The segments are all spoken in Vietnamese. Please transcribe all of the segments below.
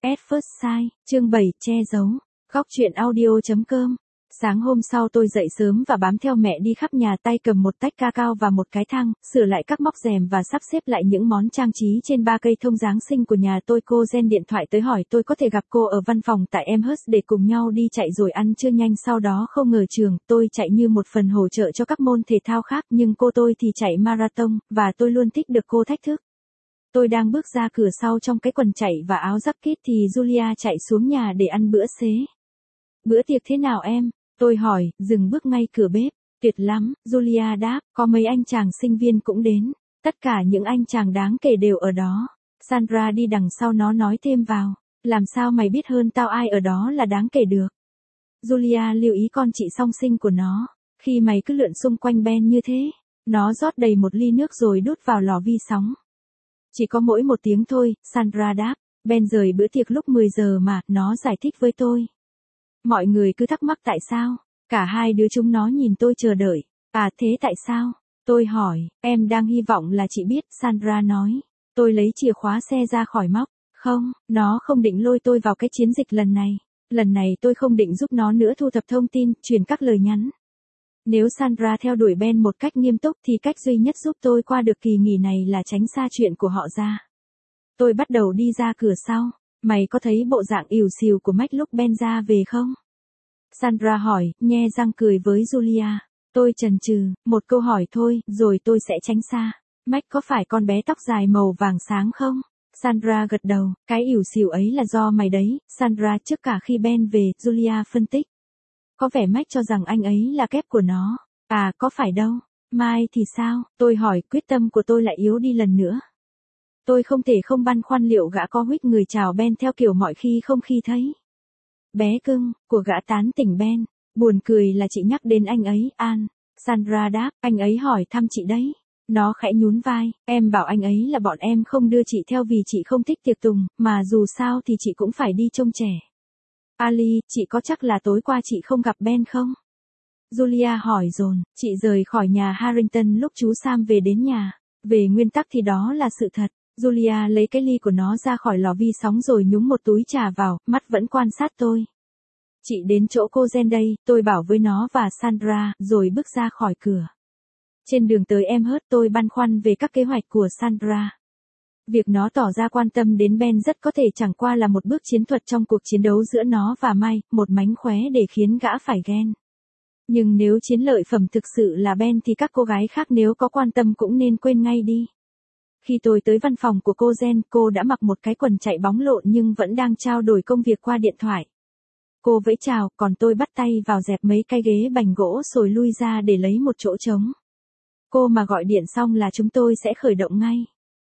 At First Sight, chương 7, che giấu. Góc truyện audio.com. Sáng hôm sau tôi dậy sớm và bám theo mẹ đi khắp nhà, tay cầm một tách cacao và một cái thang, sửa lại các móc rèm và sắp xếp lại những món trang trí trên 3 cây thông Giáng sinh của nhà tôi. Cô Jen điện thoại tới hỏi tôi có thể gặp cô ở văn phòng tại Amherst để cùng nhau đi chạy rồi ăn trưa nhanh. Sau đó không ngờ tôi chạy như một phần hỗ trợ cho các môn thể thao khác, nhưng cô tôi thì chạy marathon, và tôi luôn thích được cô thách thức. Tôi đang bước ra cửa sau trong cái quần chạy và áo jacket thì Julia chạy xuống nhà để ăn bữa xế. Bữa tiệc thế nào em? Tôi hỏi, dừng bước ngay cửa bếp. Tuyệt lắm, Julia đáp, có mấy anh chàng sinh viên cũng đến. Tất cả những anh chàng đáng kể đều ở đó. Sandra đi đằng sau nó nói thêm vào. Làm sao mày biết hơn tao ai ở đó là đáng kể được? Julia lưu ý con chị song sinh của nó. Khi mày cứ lượn xung quanh Ben như thế. Nó rót đầy một ly nước rồi đút vào lò vi sóng. Chỉ có mỗi 1 tiếng thôi, Sandra đáp. Ben rời bữa tiệc lúc 10 giờ mà, nó giải thích với tôi. Mọi người cứ thắc mắc tại sao. Cả hai đứa chúng nó nhìn tôi chờ đợi. À thế tại sao? Tôi hỏi, em đang hy vọng là chị biết, Sandra nói. Tôi lấy chìa khóa xe ra khỏi móc. Không, nó không định lôi tôi vào cái chiến dịch lần này. Lần này tôi không định giúp nó nữa thu thập thông tin, truyền các lời nhắn. Nếu Sandra theo đuổi Ben một cách nghiêm túc thì cách duy nhất giúp tôi qua được kỳ nghỉ này là tránh xa chuyện của họ ra. Tôi bắt đầu đi ra cửa sau. Mày có thấy bộ dạng ỉu xìu của Mac lúc Ben ra về không? Sandra hỏi, nhe răng cười với Julia. Tôi chần chừ, một câu hỏi thôi, rồi tôi sẽ tránh xa. Mac có phải con bé tóc dài màu vàng sáng không? Sandra gật đầu, cái ỉu xìu ấy là do mày đấy, Sandra. Trước cả khi Ben về, Julia phân tích. Có vẻ Mac cho rằng anh ấy là kép của nó. À, có phải đâu. Mai thì sao? Tôi hỏi, quyết tâm của tôi lại yếu đi lần nữa. Tôi không thể không băn khoăn liệu gã có huých người chào Ben theo kiểu mọi khi không khi thấy. Bé cưng, của gã tán tỉnh Ben. Buồn cười là chị nhắc đến anh ấy, An. Sandra đáp, anh ấy hỏi thăm chị đấy. Nó khẽ nhún vai, em bảo anh ấy là bọn em không đưa chị theo vì chị không thích tiệc tùng, mà dù sao thì chị cũng phải đi trông trẻ. Ali, chị có chắc là tối qua chị không gặp Ben không? Julia hỏi dồn, chị rời khỏi nhà Harrington lúc chú Sam về đến nhà. Về nguyên tắc thì đó là sự thật. Julia lấy cái ly của nó ra khỏi lò vi sóng rồi nhúng một túi trà vào, mắt vẫn quan sát tôi. Chị đến chỗ cô Jen đây, tôi bảo với nó và Sandra, rồi bước ra khỏi cửa. Trên đường tới Amherst tôi băn khoăn về các kế hoạch của Sandra. Việc nó tỏ ra quan tâm đến Ben rất có thể chẳng qua là một bước chiến thuật trong cuộc chiến đấu giữa nó và Mai, một mánh khóe để khiến gã phải ghen. Nhưng nếu chiến lợi phẩm thực sự là Ben thì các cô gái khác nếu có quan tâm cũng nên quên ngay đi. Khi tôi tới văn phòng của cô Jen, cô đã mặc một cái quần chạy bóng lộn nhưng vẫn đang trao đổi công việc qua điện thoại. Cô vẫy chào, còn tôi bắt tay vào dẹp mấy cái ghế bành gỗ rồi lui ra để lấy một chỗ trống. Cô mà gọi điện xong là chúng tôi sẽ khởi động ngay.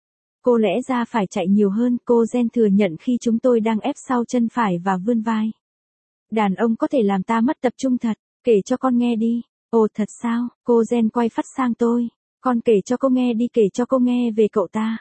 Cô lẽ ra phải chạy nhiều hơn, cô Jen thừa nhận khi chúng tôi đang ép sau chân phải và vươn vai. Đàn ông có thể làm ta mất tập trung thật, kể cho con nghe đi. Ồ thật sao, cô Jen quay phát sang tôi. Con kể cho cô nghe đi, kể cho cô nghe về cậu ta.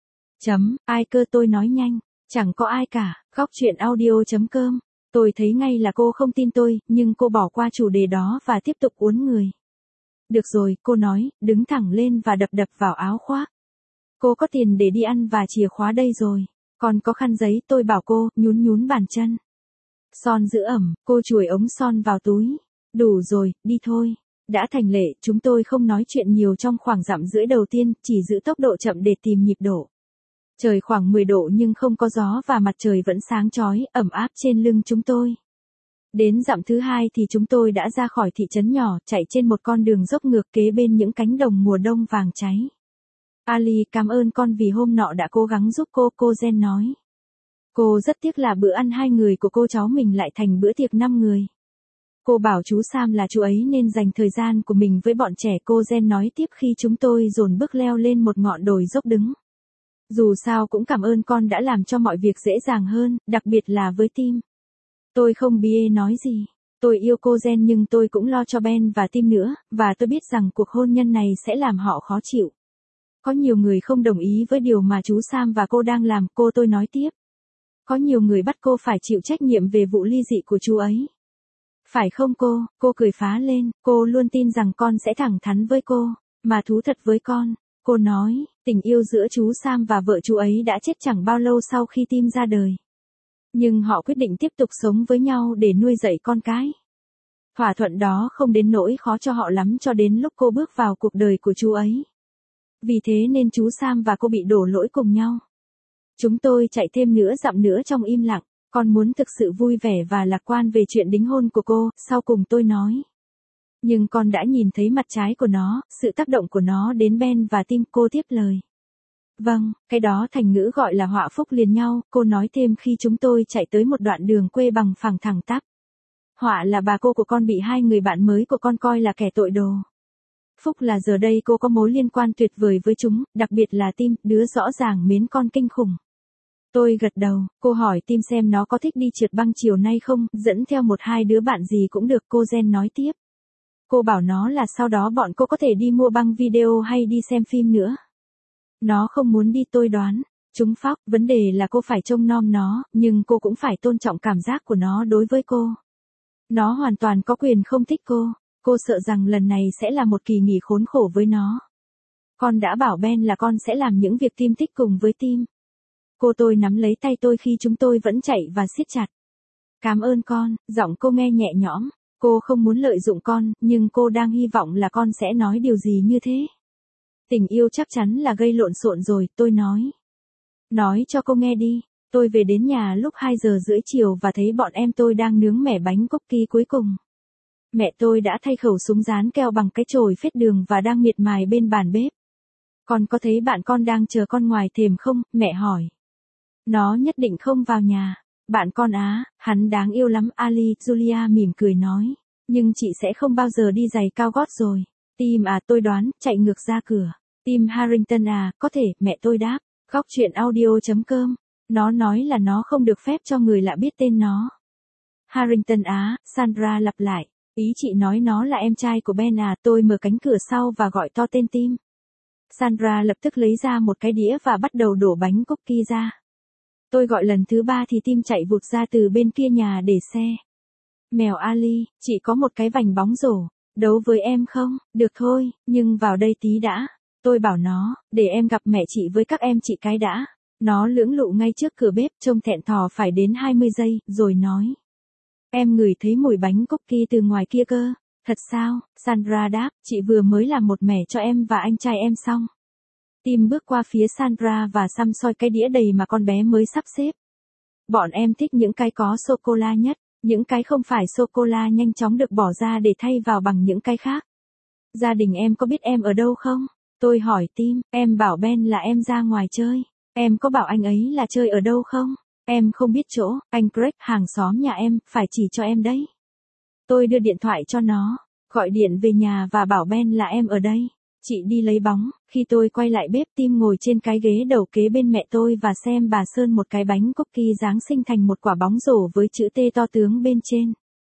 Ai cơ, tôi nói nhanh. Chẳng có ai cả, góc truyện audio.com. Tôi thấy ngay là cô không tin tôi, nhưng cô bỏ qua chủ đề đó và tiếp tục uốn người. Được rồi, cô nói, đứng thẳng lên và đập đập vào áo khoác. Cô có tiền để đi ăn và chìa khóa đây rồi. Còn có khăn giấy, tôi bảo cô, nhún bàn chân. Son giữ ẩm, cô chùi ống son vào túi. Đủ rồi, đi thôi. Đã thành lệ, chúng tôi không nói chuyện nhiều trong khoảng dặm rưỡi đầu tiên, chỉ giữ tốc độ chậm để tìm nhịp độ. Trời khoảng 10 độ nhưng không có gió và mặt trời vẫn sáng chói, ẩm áp trên lưng chúng tôi. Đến dặm thứ 2 thì chúng tôi đã ra khỏi thị trấn nhỏ, chạy trên một con đường dốc ngược kế bên những cánh đồng mùa đông vàng cháy. Ali, cảm ơn con vì hôm nọ đã cố gắng giúp cô Jen nói. Cô rất tiếc là bữa ăn 2 người của cô cháu mình lại thành bữa tiệc 5 người. Cô bảo chú Sam là chú ấy nên dành thời gian của mình với bọn trẻ, cô Jen nói tiếp khi chúng tôi dồn bước leo lên một ngọn đồi dốc đứng. Dù sao cũng cảm ơn con đã làm cho mọi việc dễ dàng hơn, đặc biệt là với Tim. Tôi không bie nói gì. Tôi yêu cô Jen nhưng tôi cũng lo cho Ben và Tim nữa, và tôi biết rằng cuộc hôn nhân này sẽ làm họ khó chịu. Có nhiều người không đồng ý với điều mà chú Sam và cô đang làm, tôi nói tiếp. Có nhiều người bắt cô phải chịu trách nhiệm về vụ ly dị của chú ấy. Phải không cô cười phá lên, cô luôn tin rằng con sẽ thẳng thắn với cô, mà thú thật với con. Cô nói, tình yêu giữa chú Sam và vợ chú ấy đã chết chẳng bao lâu sau khi Tim ra đời. Nhưng họ quyết định tiếp tục sống với nhau để nuôi dạy con cái. Thỏa thuận đó không đến nỗi khó cho họ lắm cho đến lúc cô bước vào cuộc đời của chú ấy. Vì thế nên chú Sam và cô bị đổ lỗi cùng nhau. Chúng tôi chạy thêm nửa dặm nữa trong im lặng. Con muốn thực sự vui vẻ và lạc quan về chuyện đính hôn của cô, sau cùng tôi nói. Nhưng con đã nhìn thấy mặt trái của nó, sự tác động của nó đến Ben và Tim, cô tiếp lời. Vâng, cái đó thành ngữ gọi là họa phúc liền nhau, cô nói thêm khi chúng tôi chạy tới một đoạn đường quê bằng phẳng thẳng tắp. Họa là bà cô của con bị hai người bạn mới của con coi là kẻ tội đồ. Phúc là giờ đây cô có mối liên quan tuyệt vời với chúng, đặc biệt là Tim, đứa rõ ràng mến con kinh khủng. Tôi gật đầu, cô hỏi Tim xem nó có thích đi trượt băng chiều nay không, dẫn theo một hai đứa bạn gì cũng được, cô Jen nói tiếp. Cô bảo nó là sau đó bọn cô có thể đi mua băng video hay đi xem phim nữa. Nó không muốn đi, tôi đoán. Chúng phóc, vấn đề là cô phải trông nom nó, nhưng cô cũng phải tôn trọng cảm giác của nó đối với cô. Nó hoàn toàn có quyền không thích cô sợ rằng lần này sẽ là một kỳ nghỉ khốn khổ với nó. Con đã bảo Ben là con sẽ làm những việc Tim thích cùng với Tim. Tôi nắm lấy tay tôi khi chúng tôi vẫn chạy và siết chặt. Cảm ơn con, giọng cô nghe nhẹ nhõm. Cô không muốn lợi dụng con, nhưng cô đang hy vọng là con sẽ nói điều gì như thế. Tình yêu chắc chắn là gây lộn xộn rồi, tôi nói. Nói cho cô nghe đi. Tôi về đến nhà lúc 2 giờ rưỡi chiều và thấy bọn em tôi đang nướng mẻ bánh cookie cuối cùng. Mẹ tôi đã thay khẩu súng dán keo bằng cái chổi phết đường và đang miệt mài bên bàn bếp. Con có thấy bạn con đang chờ con ngoài thềm không? Mẹ hỏi. Nó nhất định không vào nhà. Bạn con á, hắn đáng yêu lắm, Ali, Julia mỉm cười nói. Nhưng chị sẽ không bao giờ đi giày cao gót rồi. Tim à, tôi đoán, chạy ngược ra cửa. Tim Harrington à, có thể, mẹ tôi đáp. Góc chuyện audio.com. Nó nói là nó không được phép cho người lạ biết tên nó. Harrington á, Sandra lặp lại. Ý chị nói nó là em trai của Ben à, tôi mở cánh cửa sau và gọi to tên Tim. Sandra lập tức lấy ra một cái đĩa và bắt đầu đổ bánh cookie ra. Tôi gọi lần thứ 3 thì Tim chạy vụt ra từ bên kia nhà để xe. Mèo Ali, chị có một cái vành bóng rổ, đấu với em không? Được thôi, nhưng vào đây tí đã. Tôi bảo nó, để em gặp mẹ chị với các em chị cái đã. Nó lưỡng lự ngay trước cửa bếp, trông thẹn thò phải đến 20 giây, rồi nói. Em ngửi thấy mùi bánh cookie từ ngoài kia cơ. Thật sao? Sandra đáp, chị vừa mới làm một mẻ cho em và anh trai em xong. Tim bước qua phía Sandra và xăm soi cái đĩa đầy mà con bé mới sắp xếp. Bọn em thích những cái có sô-cô-la nhất, những cái không phải sô-cô-la nhanh chóng được bỏ ra để thay vào bằng những cái khác. Gia đình em có biết em ở đâu không? Tôi hỏi Tim, em bảo Ben là em ra ngoài chơi. Em có bảo anh ấy là chơi ở đâu không? Em không biết chỗ, anh Greg hàng xóm nhà em, phải chỉ cho em đấy. Tôi đưa điện thoại cho nó, gọi điện về nhà và bảo Ben là em ở đây. Chị đi lấy bóng, khi tôi quay lại bếp Tim ngồi trên cái ghế đầu kế bên mẹ tôi và xem bà sơn một cái bánh cookie Giáng sinh thành một quả bóng rổ với chữ T to tướng bên trên.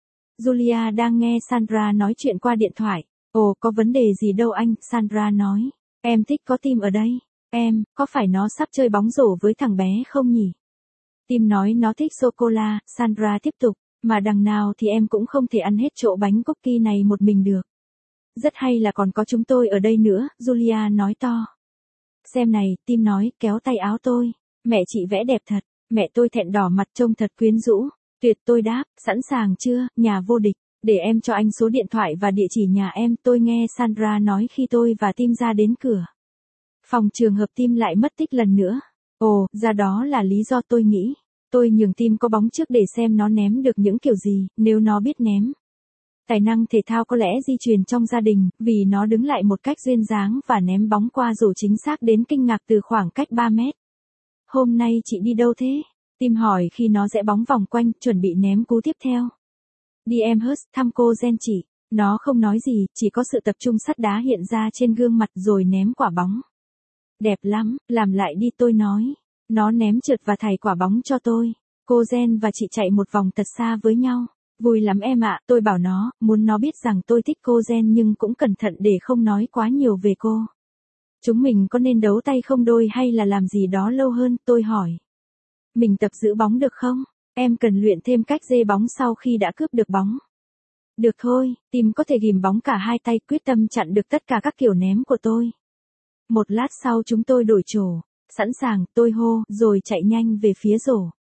Julia đang nghe Sandra nói chuyện qua điện thoại. Ồ, có vấn đề gì đâu anh, Sandra nói. Em thích có Tim ở đây. Em, có phải nó sắp chơi bóng rổ với thằng bé không nhỉ? Tim nói nó thích sô-cô-la, Sandra tiếp tục. Mà đằng nào thì em cũng không thể ăn hết chỗ bánh cookie này một mình được. Rất hay là còn có chúng tôi ở đây nữa, Julia nói to. Xem này, Tim nói, kéo tay áo tôi. Mẹ chị vẽ đẹp thật. Mẹ tôi thẹn đỏ mặt trông thật quyến rũ. Tuyệt, tôi đáp, sẵn sàng chưa, nhà vô địch. Để em cho anh số điện thoại và địa chỉ nhà em, tôi nghe Sandra nói khi tôi và Tim ra đến cửa. Phòng trường hợp Tim lại mất tích lần nữa. Ồ, ra đó là lý do tôi nghĩ. Tôi nhường Tim có bóng trước để xem nó ném được những kiểu gì, nếu nó biết ném. Tài năng thể thao có lẽ di truyền trong gia đình, vì nó đứng lại một cách duyên dáng và ném bóng qua rổ chính xác đến kinh ngạc từ khoảng cách 3 mét. Hôm nay chị đi đâu thế? Tim hỏi khi nó rẽ bóng vòng quanh, chuẩn bị ném cú tiếp theo. Đi em Hurst, thăm cô Jen chị. Nó không nói gì, chỉ có sự tập trung sắt đá hiện ra trên gương mặt rồi ném quả bóng. Đẹp lắm, làm lại đi tôi nói. Nó ném trượt và thảy quả bóng cho tôi. Cô Jen và chị chạy một vòng thật xa với nhau. Vui lắm em ạ, tôi bảo nó, muốn nó biết rằng tôi thích cô Jen nhưng cũng cẩn thận để không nói quá nhiều về cô. Chúng mình có nên đấu tay không đôi hay là làm gì đó lâu hơn, tôi hỏi. Mình tập giữ bóng được không? Em cần luyện thêm cách dê bóng sau khi đã cướp được bóng. Được thôi, Tim có thể ghìm bóng cả hai tay, quyết tâm chặn được tất cả các kiểu ném của tôi. Một lát sau chúng tôi đổi chỗ. Sẵn sàng, tôi hô, rồi chạy nhanh về phía rổ.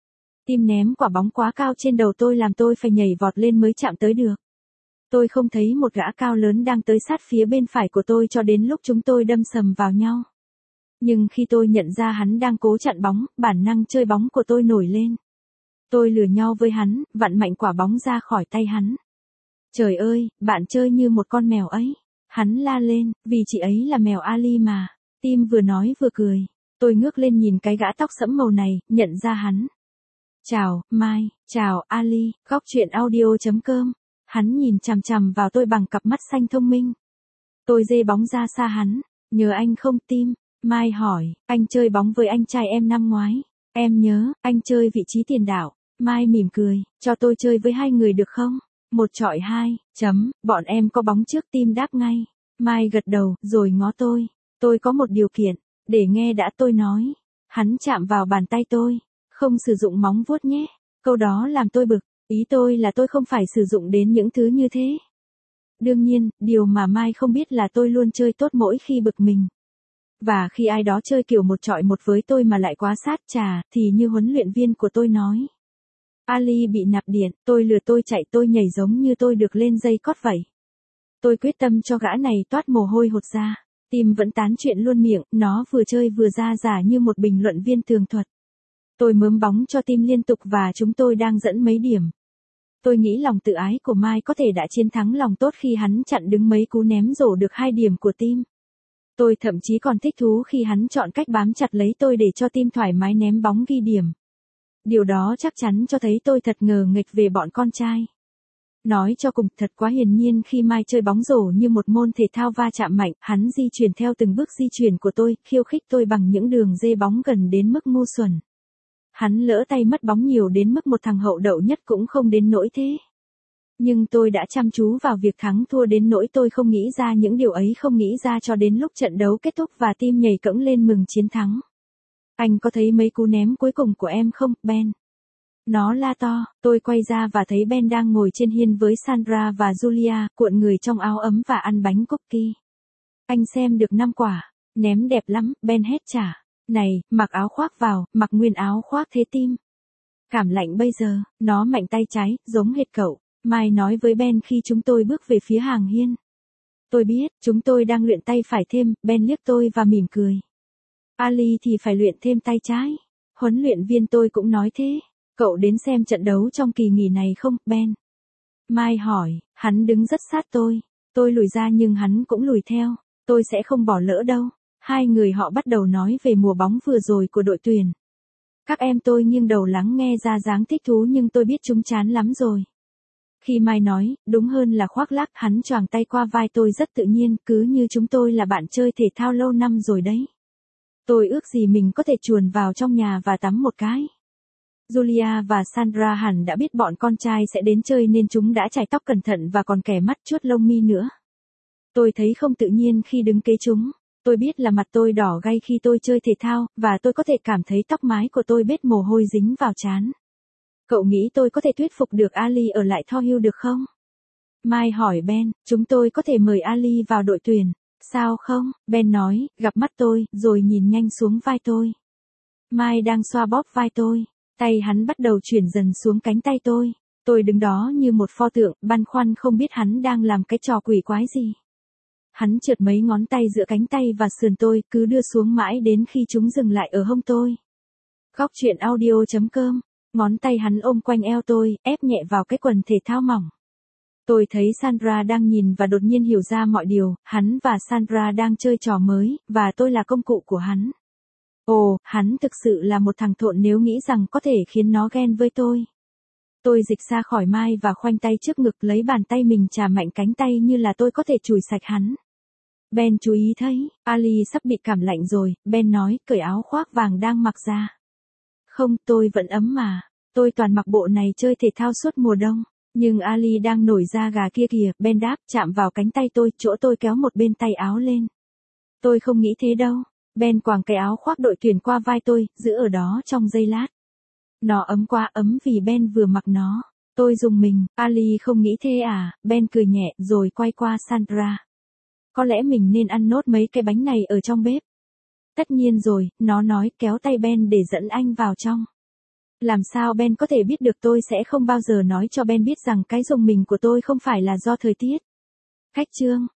Tim ném quả bóng quá cao trên đầu tôi làm tôi phải nhảy vọt lên mới chạm tới được. Tôi không thấy một gã cao lớn đang tới sát phía bên phải của tôi cho đến lúc chúng tôi đâm sầm vào nhau. Nhưng khi tôi nhận ra hắn đang cố chặn bóng, bản năng chơi bóng của tôi nổi lên. Tôi lừa nhau với hắn, vặn mạnh quả bóng ra khỏi tay hắn. Trời ơi, bạn chơi như một con mèo ấy. Hắn la lên, vì chị ấy là mèo Ali mà. Tim vừa nói vừa cười. Tôi ngước lên nhìn cái gã tóc sẫm màu này, nhận ra hắn. Chào, Mai, chào, Ali, góc chuyện audio.com. Hắn nhìn chằm chằm vào tôi bằng cặp mắt xanh thông minh. Tôi dê bóng ra xa hắn. Nhớ anh không Tim? Mai hỏi, anh chơi bóng với anh trai em năm ngoái. Em nhớ, anh chơi vị trí tiền đạo. Mai mỉm cười, cho tôi chơi với hai người được không? 1-2, bọn em có bóng trước. Tim đáp ngay. Mai gật đầu, rồi ngó tôi. Tôi có một điều kiện, để nghe đã tôi nói. Hắn chạm vào bàn tay tôi. Không sử dụng móng vuốt nhé. Câu đó làm tôi bực, ý tôi là tôi không phải sử dụng đến những thứ như thế. Đương nhiên, điều mà Mai không biết là tôi luôn chơi tốt mỗi khi bực mình. Và khi ai đó chơi kiểu 1-1 với tôi mà lại quá sát trà, thì như huấn luyện viên của tôi nói. Ali bị nạp điện, tôi lừa tôi chạy tôi nhảy giống như tôi được lên dây cót vậy. Tôi quyết tâm cho gã này toát mồ hôi hột ra. Tim vẫn tán chuyện luôn miệng, nó vừa chơi vừa ra giả như một bình luận viên tường thuật. Tôi mớm bóng cho Tim liên tục và chúng tôi đang dẫn mấy điểm. Tôi nghĩ lòng tự ái của Mai có thể đã chiến thắng lòng tốt khi hắn chặn đứng mấy cú ném rổ được 2 điểm của Tim. Tôi thậm chí còn thích thú khi hắn chọn cách bám chặt lấy tôi để cho Tim thoải mái ném bóng ghi điểm. Điều đó chắc chắn cho thấy tôi thật ngờ nghệch về bọn con trai. Nói cho cùng, thật quá hiển nhiên khi Mai chơi bóng rổ như một môn thể thao va chạm mạnh, hắn di chuyển theo từng bước di chuyển của tôi, khiêu khích tôi bằng những đường dê bóng gần đến mức ngu xuẩn. Hắn lỡ tay mất bóng nhiều đến mức một thằng hậu đậu nhất cũng không đến nỗi thế. Nhưng tôi đã chăm chú vào việc thắng thua đến nỗi tôi không nghĩ ra những điều ấy không nghĩ ra cho đến lúc trận đấu kết thúc và Tim nhảy cẫng lên mừng chiến thắng. Anh có thấy mấy cú ném cuối cùng của em không, Ben? Nó la to, tôi quay ra và thấy Ben đang ngồi trên hiên với Sandra và Julia, cuộn người trong áo ấm và ăn bánh cookie. Anh xem được 5 quả, ném đẹp lắm, Ben hét trả. Này, mặc áo khoác vào, mặc nguyên áo khoác thế Tim. Cảm lạnh bây giờ, nó mạnh tay trái, giống hệt cậu. Mai nói với Ben khi chúng tôi bước về phía hàng hiên. Tôi biết, chúng tôi đang luyện tay phải thêm, Ben liếc tôi và mỉm cười. Ali thì phải luyện thêm tay trái. Huấn luyện viên tôi cũng nói thế. Cậu đến xem trận đấu trong kỳ nghỉ này không, Ben? Mai hỏi, hắn đứng rất sát tôi. Tôi lùi ra nhưng hắn cũng lùi theo. Tôi sẽ không bỏ lỡ đâu. Hai người họ bắt đầu nói về mùa bóng vừa rồi của đội tuyển. Các em tôi nghiêng đầu lắng nghe ra dáng thích thú nhưng tôi biết chúng chán lắm rồi. Khi Mai nói, đúng hơn là khoác lác, hắn choàng tay qua vai tôi rất tự nhiên, cứ như chúng tôi là bạn chơi thể thao lâu năm rồi đấy. Tôi ước gì mình có thể chuồn vào trong nhà và tắm một cái. Julia và Sandra hẳn đã biết bọn con trai sẽ đến chơi nên chúng đã chải tóc cẩn thận và còn kẻ mắt chuốt lông mi nữa. Tôi thấy không tự nhiên khi đứng kế chúng. Tôi biết là mặt tôi đỏ gay khi tôi chơi thể thao, và tôi có thể cảm thấy tóc mái của tôi bết mồ hôi dính vào trán. Cậu nghĩ tôi có thể thuyết phục được Ali ở lại Thor Hill được không? Mai hỏi Ben, chúng tôi có thể mời Ali vào đội tuyển. Sao không? Ben nói, gặp mắt tôi, rồi nhìn nhanh xuống vai tôi. Mai đang xoa bóp vai tôi. Tay hắn bắt đầu chuyển dần xuống cánh tay tôi. Tôi đứng đó như một pho tượng, băn khoăn không biết hắn đang làm cái trò quỷ quái gì. Hắn trượt mấy ngón tay giữa cánh tay và sườn tôi, cứ đưa xuống mãi đến khi chúng dừng lại ở hông tôi. Góc chuyện audio.com. Ngón tay hắn ôm quanh eo tôi, ép nhẹ vào cái quần thể thao mỏng. Tôi thấy Sandra đang nhìn và đột nhiên hiểu ra mọi điều, hắn và Sandra đang chơi trò mới, và tôi là công cụ của hắn. Ồ, hắn thực sự là một thằng thộn nếu nghĩ rằng có thể khiến nó ghen với tôi. Tôi dịch ra khỏi Mai và khoanh tay trước ngực lấy bàn tay mình chà mạnh cánh tay như là tôi có thể chùi sạch hắn. Ben chú ý thấy, Ali sắp bị cảm lạnh rồi, Ben nói, cởi áo khoác vàng đang mặc ra. Không, tôi vẫn ấm mà. Tôi toàn mặc bộ này chơi thể thao suốt mùa đông. Nhưng Ali đang nổi da gà kia kìa, Ben đáp, chạm vào cánh tay tôi, chỗ tôi kéo một bên tay áo lên. Tôi không nghĩ thế đâu. Ben quàng cái áo khoác đội tuyển qua vai tôi, giữ ở đó trong giây lát. Nó ấm quá, ấm vì Ben vừa mặc nó. Tôi rùng mình, Ali không nghĩ thế à? Ben cười nhẹ, rồi quay qua Sandra. Có lẽ mình nên ăn nốt mấy cái bánh này ở trong bếp. Tất nhiên rồi, nó nói, kéo tay Ben để dẫn anh vào trong. Làm sao Ben có thể biết được, tôi sẽ không bao giờ nói cho Ben biết rằng cái rùng mình của tôi không phải là do thời tiết. Khách trương.